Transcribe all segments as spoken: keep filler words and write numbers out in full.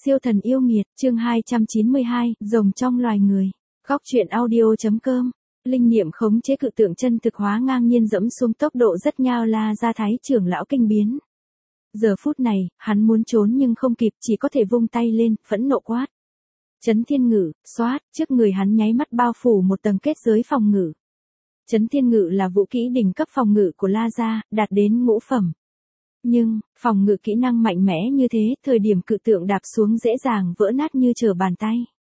Siêu thần yêu nghiệt, chương hai trăm chín mươi hai, rồng trong loài người. Góc truyện audio.com. Linh niệm khống chế cự tượng chân thực hóa ngang nhiên dẫm xuống tốc độ rất nhao La Gia Thái trưởng lão kinh biến. Giờ phút này, hắn muốn trốn nhưng không kịp, chỉ có thể vung tay lên, phẫn nộ quát. Chấn thiên ngự, xoát, trước người hắn nháy mắt bao phủ một tầng kết giới phòng ngự. Chấn thiên ngự là vũ kỹ đỉnh cấp phòng ngự của La Gia, đạt đến ngũ phẩm. Nhưng, phòng ngự kỹ năng mạnh mẽ như thế, thời điểm cự tượng đạp xuống dễ dàng vỡ nát như trở bàn tay.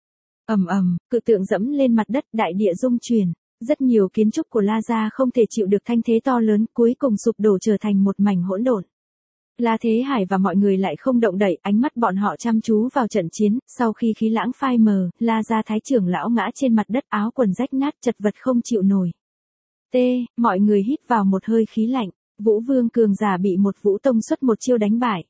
Ầm ầm, cự tượng dẫm lên mặt đất, đại địa rung chuyển. Rất nhiều kiến trúc của La Gia không thể chịu được thanh thế to lớn, cuối cùng sụp đổ trở thành một mảnh hỗn độn. La Thế Hải và mọi người lại không động đậy, ánh mắt bọn họ chăm chú vào trận chiến, sau khi khí lãng phai mờ, La Gia Thái trưởng lão ngã trên mặt đất, áo quần rách nát, chật vật không chịu nổi. T, mọi người hít vào một hơi khí lạnh. Vũ Vương cường giả bị một Vũ Tông xuất một chiêu đánh bại.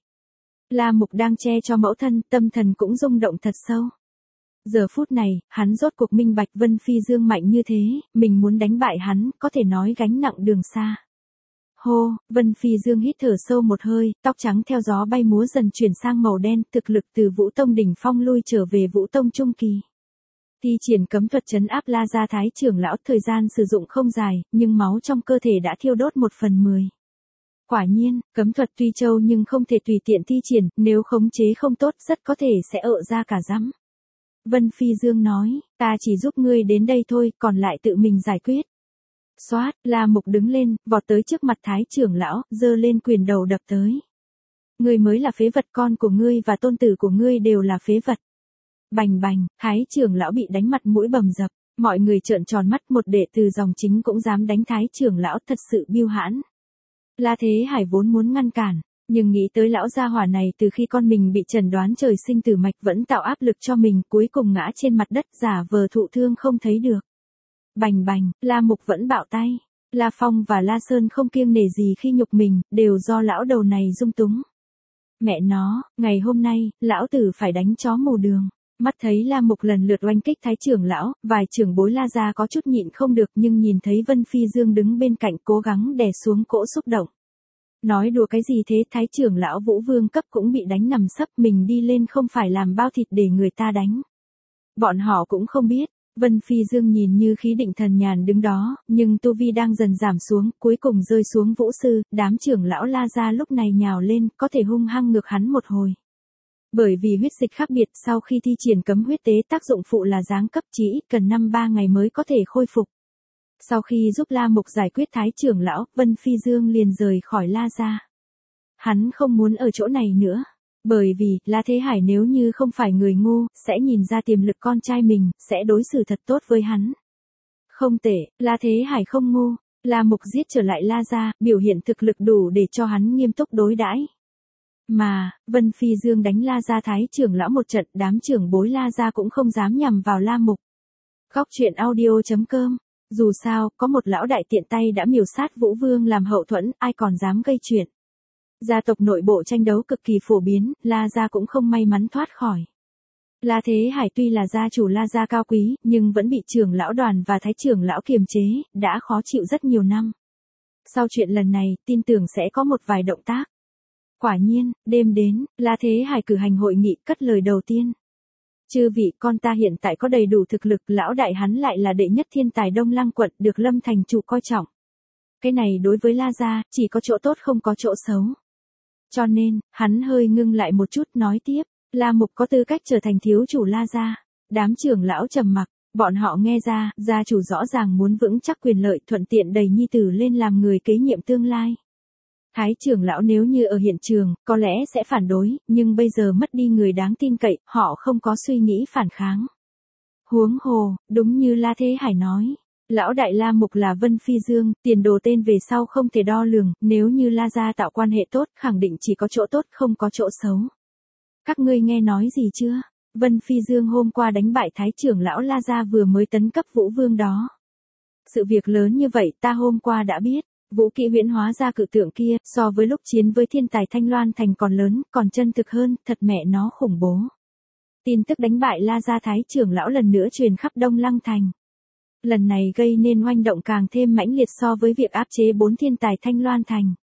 La Mục đang che cho mẫu thân, tâm thần cũng rung động thật sâu. Giờ phút này, hắn rốt cuộc minh bạch Vân Phi Dương mạnh như thế, mình muốn đánh bại hắn, có thể nói gánh nặng đường xa. Hô, Vân Phi Dương hít thở sâu một hơi, tóc trắng theo gió bay múa dần chuyển sang màu đen, thực lực từ Vũ Tông đỉnh phong lui trở về Vũ Tông trung kỳ. Thi triển cấm thuật trấn áp La Gia Thái trưởng lão, thời gian sử dụng không dài, nhưng máu trong cơ thể đã thiêu đốt một phần mười. Quả nhiên, cấm thuật tuy trâu nhưng không thể tùy tiện thi triển, nếu khống chế không tốt rất có thể sẽ ợ ra cả rắm. Vân Phi Dương nói, ta chỉ giúp ngươi đến đây thôi, còn lại tự mình giải quyết. Xoát, La Mục đứng lên, vọt tới trước mặt Thái trưởng lão, giơ lên quyền đầu đập tới. Ngươi mới là phế vật, con của ngươi và tôn tử của ngươi đều là phế vật. Bành bành, Thái trưởng lão bị đánh mặt mũi bầm dập, mọi người trợn tròn mắt, một đệ tử dòng chính cũng dám đánh Thái trưởng lão, thật sự biêu hãn. La Thế Hải vốn muốn ngăn cản, nhưng nghĩ tới lão gia hỏa này từ khi con mình bị chẩn đoán trời sinh tử mạch vẫn tạo áp lực cho mình, cuối cùng ngã trên mặt đất giả vờ thụ thương không thấy được. Bành bành, La Mục vẫn bạo tay. La Phong và La Sơn không kiêng nể gì khi nhục mình, đều do lão đầu này dung túng. Mẹ nó, ngày hôm nay, lão tử phải đánh chó mù đường. Mắt thấy La Mục lần lượt oanh kích Thái trưởng lão, vài trưởng bối La Gia có chút nhịn không được, nhưng nhìn thấy Vân Phi Dương đứng bên cạnh cố gắng đè xuống cỗ xúc động. Nói đùa cái gì thế, Thái trưởng lão Vũ Vương cấp cũng bị đánh nằm sấp, mình đi lên không phải làm bao thịt để người ta đánh. Bọn họ cũng không biết, Vân Phi Dương nhìn như khí định thần nhàn đứng đó, nhưng tu vi đang dần giảm xuống, cuối cùng rơi xuống vũ sư, đám trưởng lão La Gia lúc này nhào lên, có thể hung hăng ngược hắn một hồi. Bởi vì huyết dịch khác biệt, sau khi thi triển cấm huyết tế tác dụng phụ là giáng cấp, chỉ ít cần năm ba ngày mới có thể khôi phục. Sau khi giúp La Mục giải quyết Thái trưởng lão, Vân Phi Dương liền rời khỏi La Gia. Hắn không muốn ở chỗ này nữa. Bởi vì, La Thế Hải nếu như không phải người ngu, sẽ nhìn ra tiềm lực con trai mình, sẽ đối xử thật tốt với hắn. Không tệ, La Thế Hải không ngu. La Mục giết trở lại La Gia, biểu hiện thực lực đủ để cho hắn nghiêm túc đối đãi. Mà, Vân Phi Dương đánh La Gia Thái trưởng lão một trận, đám trưởng bối La Gia cũng không dám nhằm vào La Mục. Góc truyện audio.com. Dù sao, có một lão đại tiện tay đã miểu sát Vũ Vương làm hậu thuẫn, ai còn dám gây chuyện. Gia tộc nội bộ tranh đấu cực kỳ phổ biến, La Gia cũng không may mắn thoát khỏi. La Thế Hải tuy là gia chủ La Gia cao quý, nhưng vẫn bị trưởng lão đoàn và Thái trưởng lão kiềm chế, đã khó chịu rất nhiều năm. Sau chuyện lần này, tin tưởng sẽ có một vài động tác. Quả nhiên, đêm đến, La Thế Hải cử hành hội nghị, cất lời đầu tiên. Chư vị, con ta hiện tại có đầy đủ thực lực, lão đại hắn lại là đệ nhất thiên tài Đông Lăng quận, được Lâm thành chủ coi trọng. Cái này đối với La Gia, chỉ có chỗ tốt không có chỗ xấu. Cho nên, hắn hơi ngưng lại một chút nói tiếp, La Mục có tư cách trở thành thiếu chủ La Gia. Đám trưởng lão trầm mặc, bọn họ nghe ra, gia chủ rõ ràng muốn vững chắc quyền lợi, thuận tiện đẩy nhi tử lên làm người kế nhiệm tương lai. Thái trưởng lão nếu như ở hiện trường, có lẽ sẽ phản đối, nhưng bây giờ mất đi người đáng tin cậy, họ không có suy nghĩ phản kháng. Huống hồ, đúng như La Thế Hải nói, lão đại La Mục là Vân Phi Dương, tiền đồ tên về sau không thể đo lường, nếu như La Gia tạo quan hệ tốt, khẳng định chỉ có chỗ tốt không có chỗ xấu. Các ngươi nghe nói gì chưa? Vân Phi Dương hôm qua đánh bại Thái trưởng lão La Gia vừa mới tấn cấp Vũ Vương đó. Sự việc lớn như vậy ta hôm qua đã biết. Vũ kỹ huyễn hóa ra cự tượng kia, so với lúc chiến với thiên tài Thanh Loan Thành còn lớn, còn chân thực hơn, thật mẹ nó khủng bố. Tin tức đánh bại La Gia Thái trưởng lão lần nữa truyền khắp Đông Lăng Thành. Lần này gây nên oanh động càng thêm mãnh liệt so với việc áp chế bốn thiên tài Thanh Loan Thành.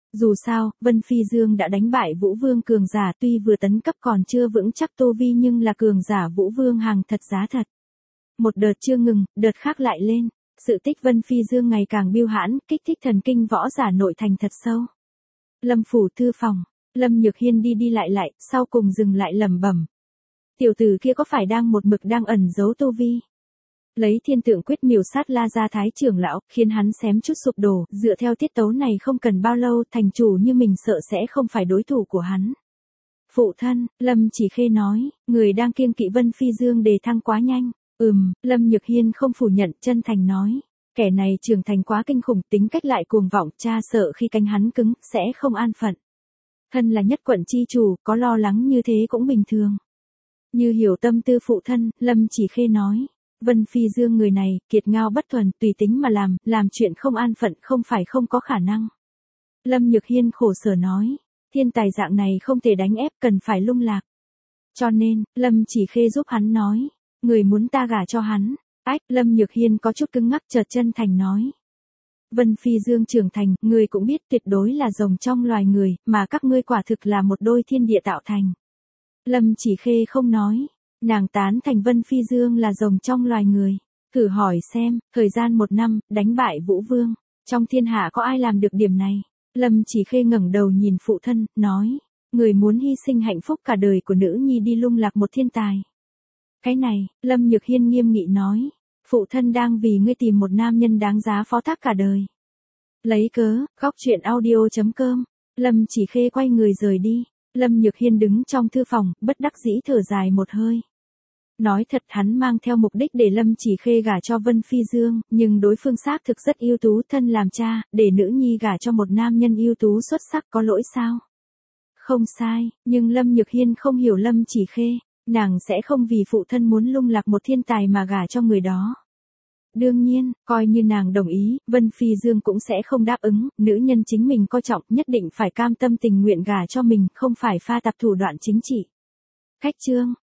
Dù sao, Vân Phi Dương đã đánh bại Vũ Vương cường giả tuy vừa tấn cấp còn chưa vững chắc tu vi nhưng là cường giả Vũ Vương hàng thật giá thật. Một đợt chưa ngừng, đợt khác lại lên. Sự tích Vân Phi Dương ngày càng biêu hãn, kích thích thần kinh võ giả nội thành thật sâu. Lâm phủ thư phòng, Lâm Nhược Hiên đi đi lại lại, sau cùng dừng lại lẩm bẩm. Tiểu tử kia có phải đang một mực đang ẩn giấu tu vi? Lấy thiên tượng quyết miểu sát La Gia Thái trưởng lão, khiến hắn xém chút sụp đổ, dựa theo tiết tấu này không cần bao lâu thành chủ như mình sợ sẽ không phải đối thủ của hắn. Phụ thân, Lâm Chỉ Khê nói, người đang kiêng kỵ Vân Phi Dương đề thăng quá nhanh. Ừm, Lâm Nhược Hiên không phủ nhận, chân thành nói. Kẻ này trưởng thành quá kinh khủng, tính cách lại cuồng vọng, cha sợ khi cánh hắn cứng, sẽ không an phận. Thân là nhất quận chi chủ, có lo lắng như thế cũng bình thường. Như hiểu tâm tư phụ thân, Lâm Chỉ Khê nói. Vân Phi Dương người này, kiệt ngao bất thuần, tùy tính mà làm, làm chuyện không an phận không phải không có khả năng. Lâm Nhược Hiên khổ sở nói. Thiên tài dạng này không thể đánh ép, cần phải lung lạc. Cho nên, Lâm Chỉ Khê giúp hắn nói. Người muốn ta gả cho hắn. Ách, Lâm Nhược Hiên có chút cứng ngắc chợt chân thành nói. Vân Phi Dương trưởng thành, người cũng biết tuyệt đối là rồng trong loài người, mà các ngươi quả thực là một đôi thiên địa tạo thành. Lâm Chỉ Khê không nói. Nàng tán thành Vân Phi Dương là rồng trong loài người. Thử hỏi xem, thời gian một năm, đánh bại Vũ Vương. Trong thiên hạ có ai làm được điểm này? Lâm Chỉ Khê ngẩng đầu nhìn phụ thân, nói. Người muốn hy sinh hạnh phúc cả đời của nữ nhi đi lung lạc một thiên tài. Cái này, Lâm Nhược Hiên nghiêm nghị nói. Phụ thân đang vì ngươi tìm một nam nhân đáng giá phó thác cả đời. Lấy cớ, góc chuyện audio chấm com. Lâm Chỉ Khê quay người rời đi. Lâm Nhược Hiên đứng trong thư phòng, bất đắc dĩ thở dài một hơi. Nói thật hắn mang theo mục đích để Lâm Chỉ Khê gả cho Vân Phi Dương, nhưng đối phương xác thực rất ưu tú, thân làm cha, để nữ nhi gả cho một nam nhân ưu tú xuất sắc có lỗi sao? Không sai, nhưng Lâm Nhược Hiên không hiểu Lâm Chỉ Khê, nàng sẽ không vì phụ thân muốn lung lạc một thiên tài mà gả cho người đó. Đương nhiên, coi như nàng đồng ý, Vân Phi Dương cũng sẽ không đáp ứng, nữ nhân chính mình coi trọng nhất định phải cam tâm tình nguyện gả cho mình, không phải pha tập thủ đoạn chính trị. Khách chương